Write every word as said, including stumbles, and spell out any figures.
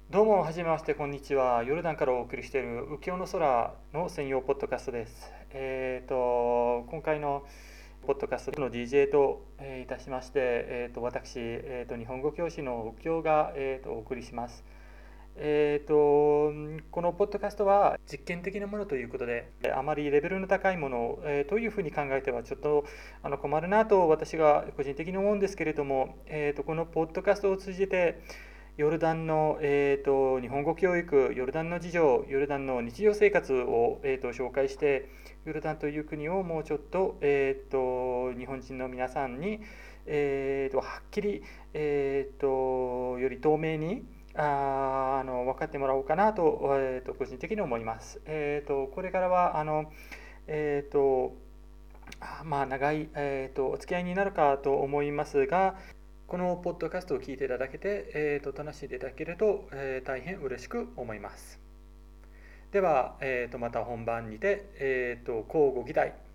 どうも、はじめまして、こんにちは。ヨルダンからお送りしている右京の空の専用ポッドキャストです。えっと、今回のポッドキャストの ディージェー と、えーいたしまして、えっと、私、えっと、日本語教師の右京が、えっと、お送りします。えっと、このポッドキャストは実験的なものということで、あまりレベルの高いもの、えーというふうに考えてはちょっとあの困るなと私が個人的に思うんですけれども、えーと、このポッドキャストを通じて、ヨルダンの、えーと、日本語教育、ヨルダンの事情、ヨルダンの日常生活を、えーと、紹介して、ヨルダンという国をもうちょっと、えーと、日本人の皆さんに、えーと、はっきり、えーと、より透明にああの分かってもらおうかなと、えーと、個人的に思います。えーと、これからはあの、えーとまあ、長い、えーと、お付き合いになるかと思いますが、このポッドキャストを聞いていただけて、えーと、楽しんでいただけると、えー大変嬉しく思います。では、えーと、また本番にて、えーと、乞うご期待。